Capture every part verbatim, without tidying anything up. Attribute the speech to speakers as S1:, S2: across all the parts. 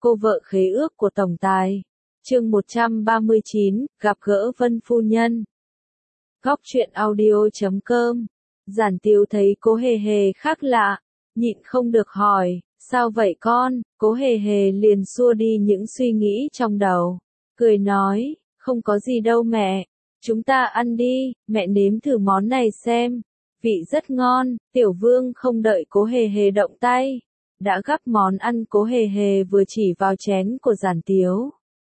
S1: cô vợ khế ước của tổng tài. Chương một trăm ba mươi chín, gặp gỡ Vân phu nhân. Góc truyện audio chấm com. Giản Tiếu thấy Cố Hề Hề khác lạ, nhịn không được hỏi, sao vậy con? Cố Hề Hề liền xua đi những suy nghĩ trong đầu, cười nói, không có gì đâu mẹ, chúng ta ăn đi, mẹ nếm thử món này xem, vị rất ngon. Tiểu Vương không đợi Cố Hề Hề động tay, đã gắp món ăn Cố Hề Hề vừa chỉ vào chén của Giản Tiếu.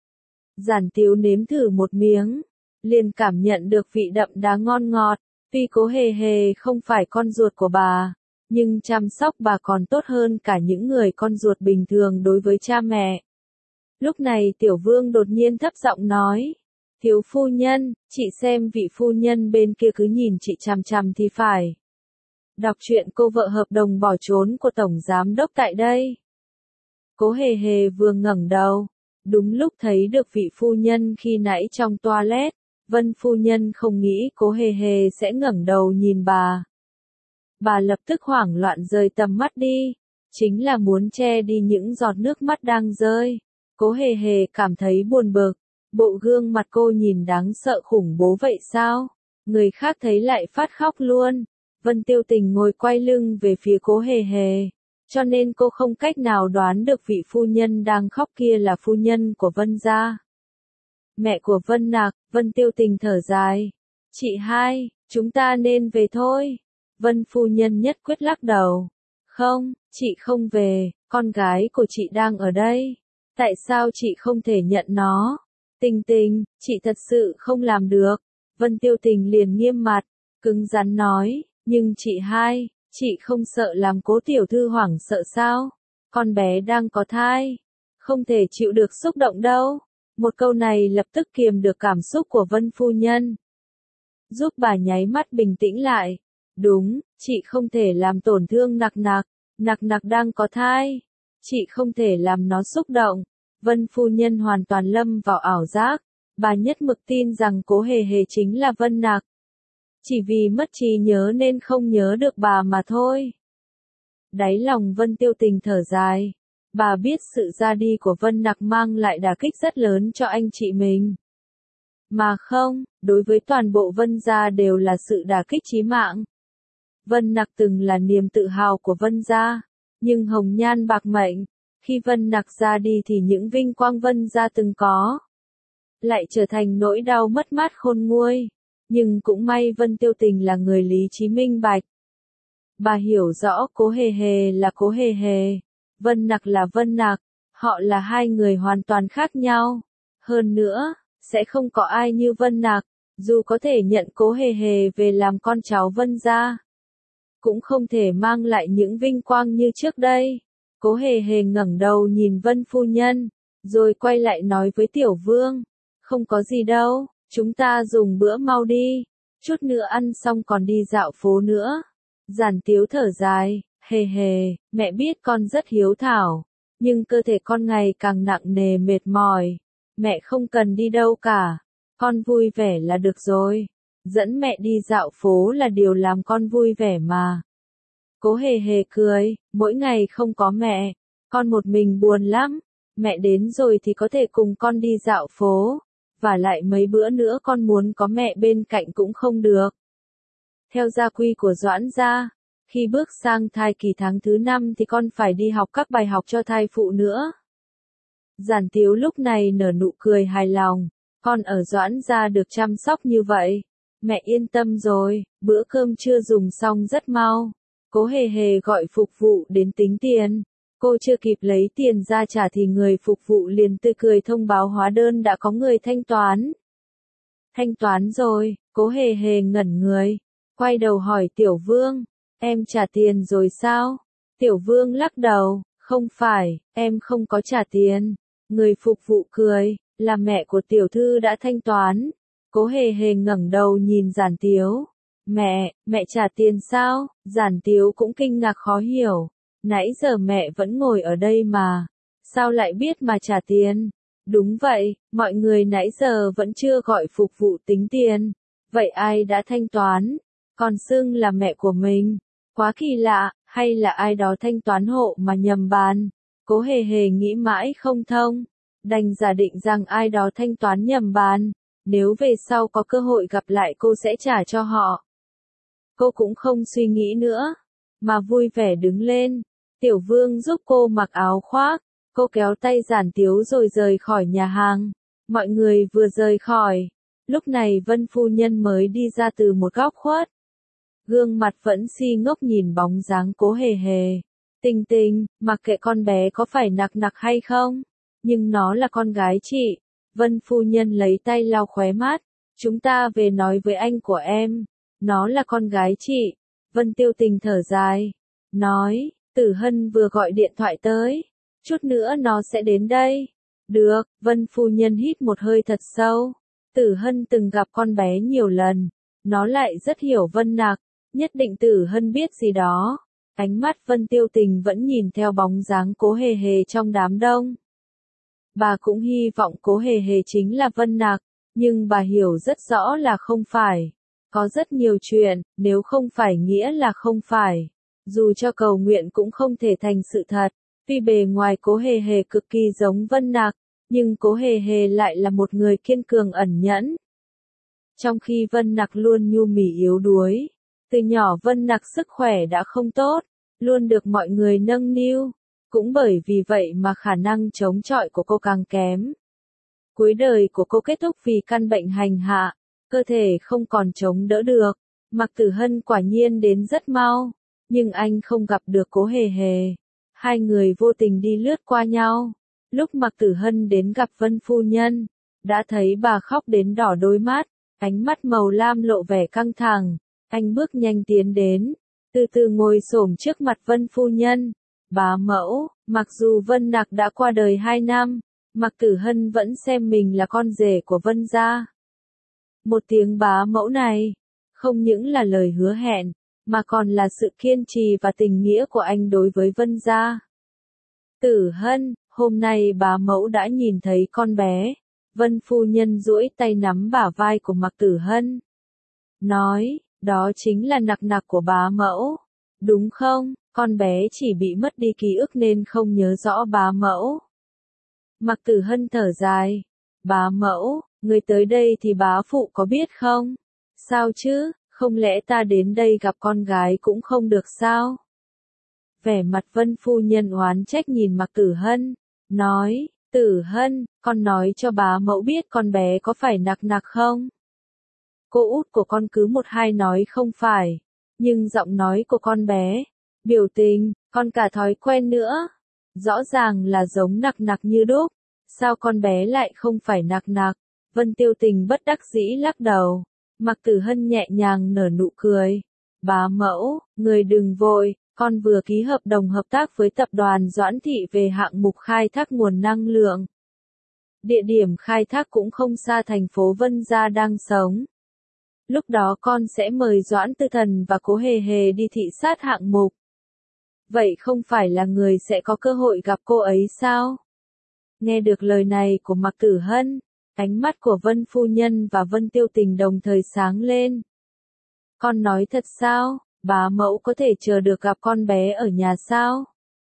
S1: Giản Tiếu nếm thử một miếng, liền cảm nhận được vị đậm đá ngon ngọt. Tuy Cố Hề Hề không phải con ruột của bà, nhưng chăm sóc bà còn tốt hơn cả những người con ruột bình thường đối với cha mẹ. Lúc này Tiểu Vương đột nhiên thấp giọng nói, thiếu phu nhân, chị xem vị phu nhân bên kia cứ nhìn chị chằm chằm thì phải. Đọc truyện cô vợ hợp đồng bỏ trốn của Tổng Giám Đốc tại đây. Cố Hề Hề vừa ngẩng đầu, đúng lúc thấy được vị phu nhân khi nãy trong toilet. Vân phu nhân không nghĩ Cố Hề Hề sẽ ngẩng đầu nhìn bà. Bà lập tức hoảng loạn rời tầm mắt đi, chính là muốn che đi những giọt nước mắt đang rơi. Cố Hề Hề cảm thấy buồn bực, bộ gương mặt cô nhìn đáng sợ khủng bố vậy sao? Người khác thấy lại phát khóc luôn. Vân Tiêu Tình ngồi quay lưng về phía Cố Hề Hề, cho nên cô không cách nào đoán được vị phu nhân đang khóc kia là phu nhân của Vân gia. Mẹ của Vân Nạc. Vân Tiêu Tình thở dài. Chị hai, chúng ta nên về thôi. Vân phu nhân nhất quyết lắc đầu. Không, chị không về, con gái của chị đang ở đây. Tại sao chị không thể nhận nó? Tình Tình, chị thật sự không làm được. Vân Tiêu Tình liền nghiêm mặt, cứng rắn nói, nhưng chị hai, chị không sợ làm Cố tiểu thư hoảng sợ sao? Con bé đang có thai, không thể chịu được xúc động đâu. Một câu này lập tức kiềm được cảm xúc của Vân phu nhân, giúp bà nháy mắt bình tĩnh lại. Đúng, chị không thể làm tổn thương Nặc Nặc, Nặc Nặc đang có thai, chị không thể làm nó xúc động. Vân phu nhân hoàn toàn lâm vào ảo giác, bà nhất mực tin rằng Cố Hề Hề chính là Vân Nặc. Chỉ vì mất trí nhớ nên không nhớ được bà mà thôi. Đáy lòng Vân Tiêu Tình thở dài. Bà biết sự ra đi của Vân Nặc mang lại đả kích rất lớn cho anh chị mình. Mà không, đối với toàn bộ Vân gia đều là sự đả kích chí mạng. Vân Nặc từng là niềm tự hào của Vân gia, nhưng hồng nhan bạc mệnh, khi Vân Nặc ra đi thì những vinh quang Vân gia từng có lại trở thành nỗi đau mất mát khôn nguôi. Nhưng cũng may Vân Tiêu Tình là người lý trí minh bạch. Bà hiểu rõ Cố Hề Hề là Cố Hề Hề, Vân Nặc là Vân Nặc, họ là hai người hoàn toàn khác nhau. Hơn nữa, sẽ không có ai như Vân Nặc, dù có thể nhận Cố Hề Hề về làm con cháu Vân gia, cũng không thể mang lại những vinh quang như trước đây. Cố Hề Hề ngẩng đầu nhìn Vân phu nhân, rồi quay lại nói với Tiểu Vương, không có gì đâu, chúng ta dùng bữa mau đi, chút nữa ăn xong còn đi dạo phố nữa. Giản Tiếu thở dài. Hề Hề, mẹ biết con rất hiếu thảo, nhưng cơ thể con ngày càng nặng nề mệt mỏi. Mẹ không cần đi đâu cả, con vui vẻ là được rồi. Dẫn mẹ đi dạo phố là điều làm con vui vẻ mà. Cố Hề Hề cười, mỗi ngày không có mẹ, con một mình buồn lắm. Mẹ đến rồi thì có thể cùng con đi dạo phố, và lại mấy bữa nữa con muốn có mẹ bên cạnh cũng không được. Theo gia quy của Doãn gia, khi bước sang thai kỳ tháng thứ năm thì con phải đi học các bài học cho thai phụ nữa. Giản Tiếu lúc này nở nụ cười hài lòng, con ở Doãn gia được chăm sóc như vậy, mẹ yên tâm rồi, bữa cơm trưa dùng xong rất mau. Cố Hề Hề gọi phục vụ đến tính tiền, cô chưa kịp lấy tiền ra trả thì người phục vụ liền tươi cười thông báo hóa đơn đã có người thanh toán. Thanh toán rồi, Cố Hề Hề ngẩn người, quay đầu hỏi Tiểu Vương. Em trả tiền rồi sao? Tiểu Vương lắc đầu, không phải, em không có trả tiền. Người phục vụ cười, là mẹ của tiểu thư đã thanh toán. Cố Hề Hề ngẩng đầu nhìn Giản Tiếu. Mẹ, mẹ trả tiền sao? Giản Tiếu cũng kinh ngạc khó hiểu. Nãy giờ mẹ vẫn ngồi ở đây mà. Sao lại biết mà trả tiền? Đúng vậy, mọi người nãy giờ vẫn chưa gọi phục vụ tính tiền. Vậy ai đã thanh toán? Còn xưng là mẹ của mình. Quá kỳ lạ, hay là ai đó thanh toán hộ mà nhầm bàn. Cố hề hề nghĩ mãi không thông, đành giả định rằng ai đó thanh toán nhầm bàn, nếu về sau có cơ hội gặp lại cô sẽ trả cho họ. Cô cũng không suy nghĩ nữa, mà vui vẻ đứng lên. Tiểu Vương giúp cô mặc áo khoác, cô kéo tay Giản Tiếu rồi rời khỏi nhà hàng. Mọi người vừa rời khỏi, lúc này Vân phu nhân mới đi ra từ một góc khuất. Gương mặt vẫn si ngốc nhìn bóng dáng Cố hề hề. Tình Tình, mặc kệ con bé có phải nặc nặc hay không, nhưng nó là con gái chị. Vân phu nhân lấy tay lau khóe mắt, chúng ta về nói với anh của em, nó là con gái chị. Vân Tiêu Tình thở dài, nói, Tử Hân vừa gọi điện thoại tới, chút nữa nó sẽ đến đây. Được, Vân phu nhân hít một hơi thật sâu. Tử Hân từng gặp con bé nhiều lần, nó lại rất hiểu Vân Nặc, nhất định Tử Hân biết gì đó. Ánh mắt Vân Tiêu Tình vẫn nhìn theo bóng dáng Cố hề hề trong đám đông. Bà cũng hy vọng Cố hề hề chính là Vân Nặc, nhưng bà hiểu rất rõ là không phải. Có rất nhiều chuyện, nếu không phải nghĩa là không phải. Dù cho cầu nguyện cũng không thể thành sự thật. Tuy bề ngoài Cố hề hề cực kỳ giống Vân Nặc, nhưng Cố hề hề lại là một người kiên cường ẩn nhẫn. Trong khi Vân Nặc luôn nhu mì yếu đuối, từ nhỏ Vân Nặc sức khỏe đã không tốt, luôn được mọi người nâng niu. Cũng bởi vì vậy mà khả năng chống chọi của cô càng kém. Cuối đời của cô kết thúc vì căn bệnh hành hạ, cơ thể không còn chống đỡ được. Mạc Tử Hân quả nhiên đến rất mau, nhưng anh không gặp được Cố hề hề. Hai người vô tình đi lướt qua nhau. Lúc Mạc Tử Hân đến gặp Vân phu nhân, đã thấy bà khóc đến đỏ đôi mắt, ánh mắt màu lam lộ vẻ căng thẳng. Anh bước nhanh tiến đến, từ từ ngồi xổm trước mặt Vân phu nhân. Bá mẫu, mặc dù Vân Nặc đã qua đời hai năm, Mạc Tử Hân vẫn xem mình là con rể của Vân gia. Một tiếng bá mẫu này, không những là lời hứa hẹn, mà còn là sự kiên trì và tình nghĩa của anh đối với Vân gia. Tử Hân, hôm nay bá mẫu đã nhìn thấy con bé. Vân phu nhân duỗi tay nắm bả vai của Mạc Tử Hân. Nói, đó chính là nặc nặc của bá mẫu. Đúng không, con bé chỉ bị mất đi ký ức nên không nhớ rõ bá mẫu. Mạc Tử Hân thở dài. Bá mẫu, người tới đây thì bá phụ có biết không? Sao chứ, không lẽ ta đến đây gặp con gái cũng không được sao? Vẻ mặt Vân phu nhân oán trách nhìn Mạc Tử Hân, nói, Tử Hân, con nói cho bá mẫu biết con bé có phải nặc nặc không? Cô út của con cứ một hai nói không phải, nhưng giọng nói của con bé, biểu tình, còn cả thói quen nữa, rõ ràng là giống nặc nặc như đúc. Sao con bé lại không phải nặc nặc? Vân Tiêu Tình bất đắc dĩ lắc đầu. Mạc Tử Hân nhẹ nhàng nở nụ cười. Bá mẫu, người đừng vội, con vừa ký hợp đồng hợp tác với tập đoàn Doãn Thị về hạng mục khai thác nguồn năng lượng. Địa điểm khai thác cũng không xa thành phố Vân Gia đang sống. Lúc đó con sẽ mời Doãn Tư Thần và Cố hề hề đi thị sát hạng mục. Vậy không phải là người sẽ có cơ hội gặp cô ấy sao? Nghe được lời này của Mạc Tử Hân, ánh mắt của Vân phu nhân và Vân Tiêu Tình đồng thời sáng lên. Con nói thật sao? Bá mẫu có thể chờ được gặp con bé ở nhà sao?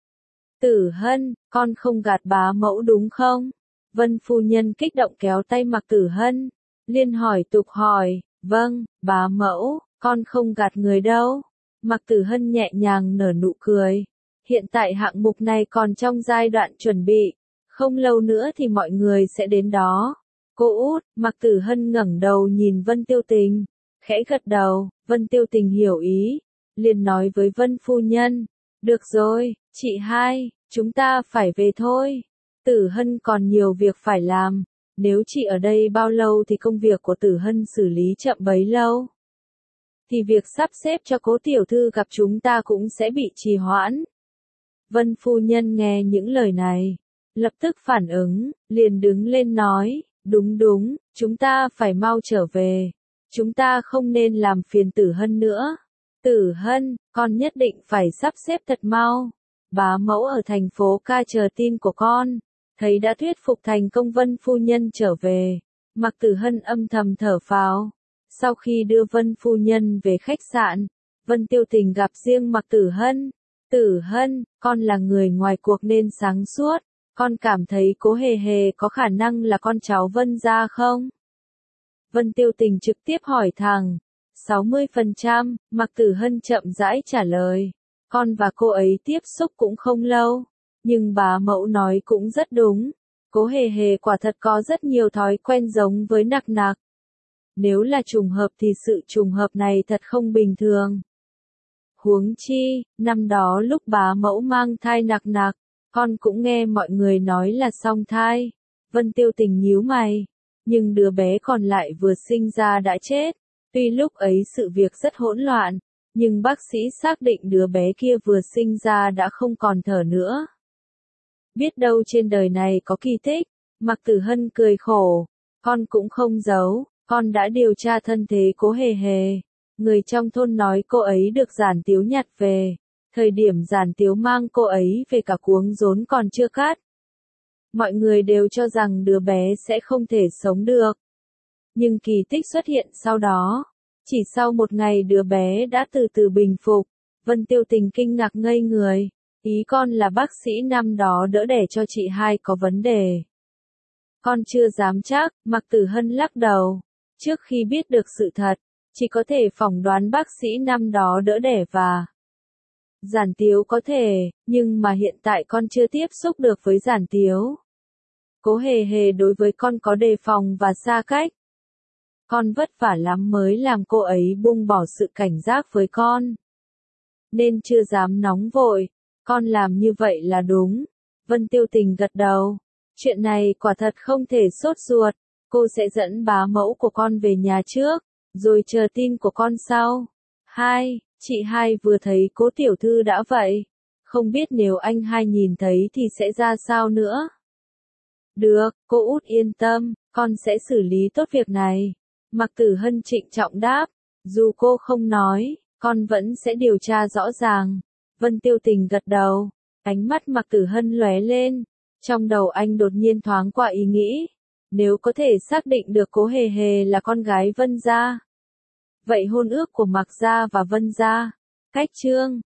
S1: Tử Hân, con không gạt bá mẫu đúng không? Vân phu nhân kích động kéo tay Mạc Tử Hân, liên hỏi tục hỏi, vâng, bá mẫu, con không gạt người đâu. Mạc Tử Hân nhẹ nhàng nở nụ cười. Hiện tại hạng mục này còn trong giai đoạn chuẩn bị, không lâu nữa thì mọi người sẽ đến đó. Cô út, Mạc Tử Hân ngẩng đầu nhìn Vân Tiêu Tình, khẽ gật đầu. Vân Tiêu Tình hiểu ý, liền nói với Vân phu nhân, được rồi, chị hai, chúng ta phải về thôi. Tử Hân còn nhiều việc phải làm, nếu chị ở đây bao lâu thì công việc của Tử Hân xử lý chậm bấy lâu. Thì việc sắp xếp cho Cố tiểu thư gặp chúng ta cũng sẽ bị trì hoãn. Vân phu nhân nghe những lời này, lập tức phản ứng, liền đứng lên nói, đúng đúng, chúng ta phải mau trở về. Chúng ta không nên làm phiền Tử Hân nữa. Tử Hân, con nhất định phải sắp xếp thật mau. Bá mẫu ở thành phố ca chờ tin của con. Thấy đã thuyết phục thành công Vân phu nhân trở về. Mạc Tử Hân âm thầm thở phào. Sau khi đưa Vân phu nhân về khách sạn, Vân Tiêu Tình gặp riêng Mạc Tử Hân. Tử Hân, con là người ngoài cuộc nên sáng suốt, con cảm thấy Cố Hề Hề có khả năng là con cháu Vân gia không? Vân Tiêu Tình trực tiếp hỏi thẳng. sáu mươi phần trăm, Mạc Tử Hân chậm rãi trả lời. Con và cô ấy tiếp xúc cũng không lâu, nhưng bá mẫu nói cũng rất đúng. Cố Hề Hề quả thật có rất nhiều thói quen giống với Nặc Nặc. Nếu là trùng hợp thì sự trùng hợp này thật không bình thường. Huống chi, năm đó lúc bá mẫu mang thai Nặc Nặc, con cũng nghe mọi người nói là song thai. Vân Tiêu Tình nhíu mày, nhưng đứa bé còn lại vừa sinh ra đã chết. Tuy lúc ấy sự việc rất hỗn loạn, nhưng bác sĩ xác định đứa bé kia vừa sinh ra đã không còn thở nữa. Biết đâu trên đời này có kỳ tích. Mạc Tử Hân cười khổ. Con cũng không giấu, con đã điều tra thân thế Cố Hề Hề. Người trong thôn nói cô ấy được Giản Tiếu nhặt về. Thời điểm Giản Tiếu mang cô ấy về cả cuống rốn còn chưa cắt. Mọi người đều cho rằng đứa bé sẽ không thể sống được. Nhưng kỳ tích xuất hiện sau đó. Chỉ sau một ngày đứa bé đã từ từ bình phục. Vân Tiêu Tình kinh ngạc ngây người. Ý con là bác sĩ năm đó đỡ đẻ cho chị hai có vấn đề. Con chưa dám chắc, Mạc Tử Hân lắc đầu. Trước khi biết được sự thật, chỉ có thể phỏng đoán bác sĩ năm đó đỡ đẻ và Giản Tiếu có thể, nhưng mà hiện tại con chưa tiếp xúc được với Giản Tiếu. Cố Hề Hề đối với con có đề phòng và xa cách. Con vất vả lắm mới làm cô ấy buông bỏ sự cảnh giác với con. Nên chưa dám nóng vội, con làm như vậy là đúng. Vân Tiêu Tình gật đầu. Chuyện này quả thật không thể sốt ruột, cô sẽ dẫn bá mẫu của con về nhà trước, rồi chờ tin của con sau. Hai, chị hai vừa thấy Cố tiểu thư đã vậy, không biết nếu anh hai nhìn thấy thì sẽ ra sao nữa. Được, cô út yên tâm, con sẽ xử lý tốt việc này. Mạc Tử Hân trịnh trọng đáp, dù cô không nói, con vẫn sẽ điều tra rõ ràng. Vân Tiêu Tình gật đầu, ánh mắt Mạc Tử Hân lóe lên, trong đầu anh đột nhiên thoáng qua ý nghĩ, nếu có thể xác định được Cố Hề Hề là con gái Vân gia, vậy hôn ước của Mạc gia và Vân gia, cách chương